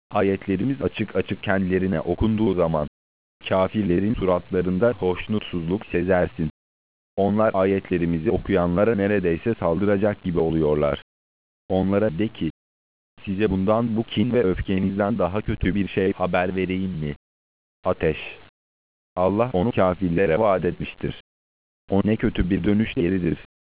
Ayetlerimiz açık açık kendilerine okunduğu zaman, kafirlerin suratlarında hoşnutsuzluk sezersin. Onlar ayetlerimizi okuyanlara neredeyse saldıracak gibi oluyorlar. Onlara de ki, size bundan bu kin ve öfkenizden daha kötü bir şey haber vereyim mi? Ateş. Allah onu kafirlere vaat etmiştir. O ne kötü bir dönüş yeridir.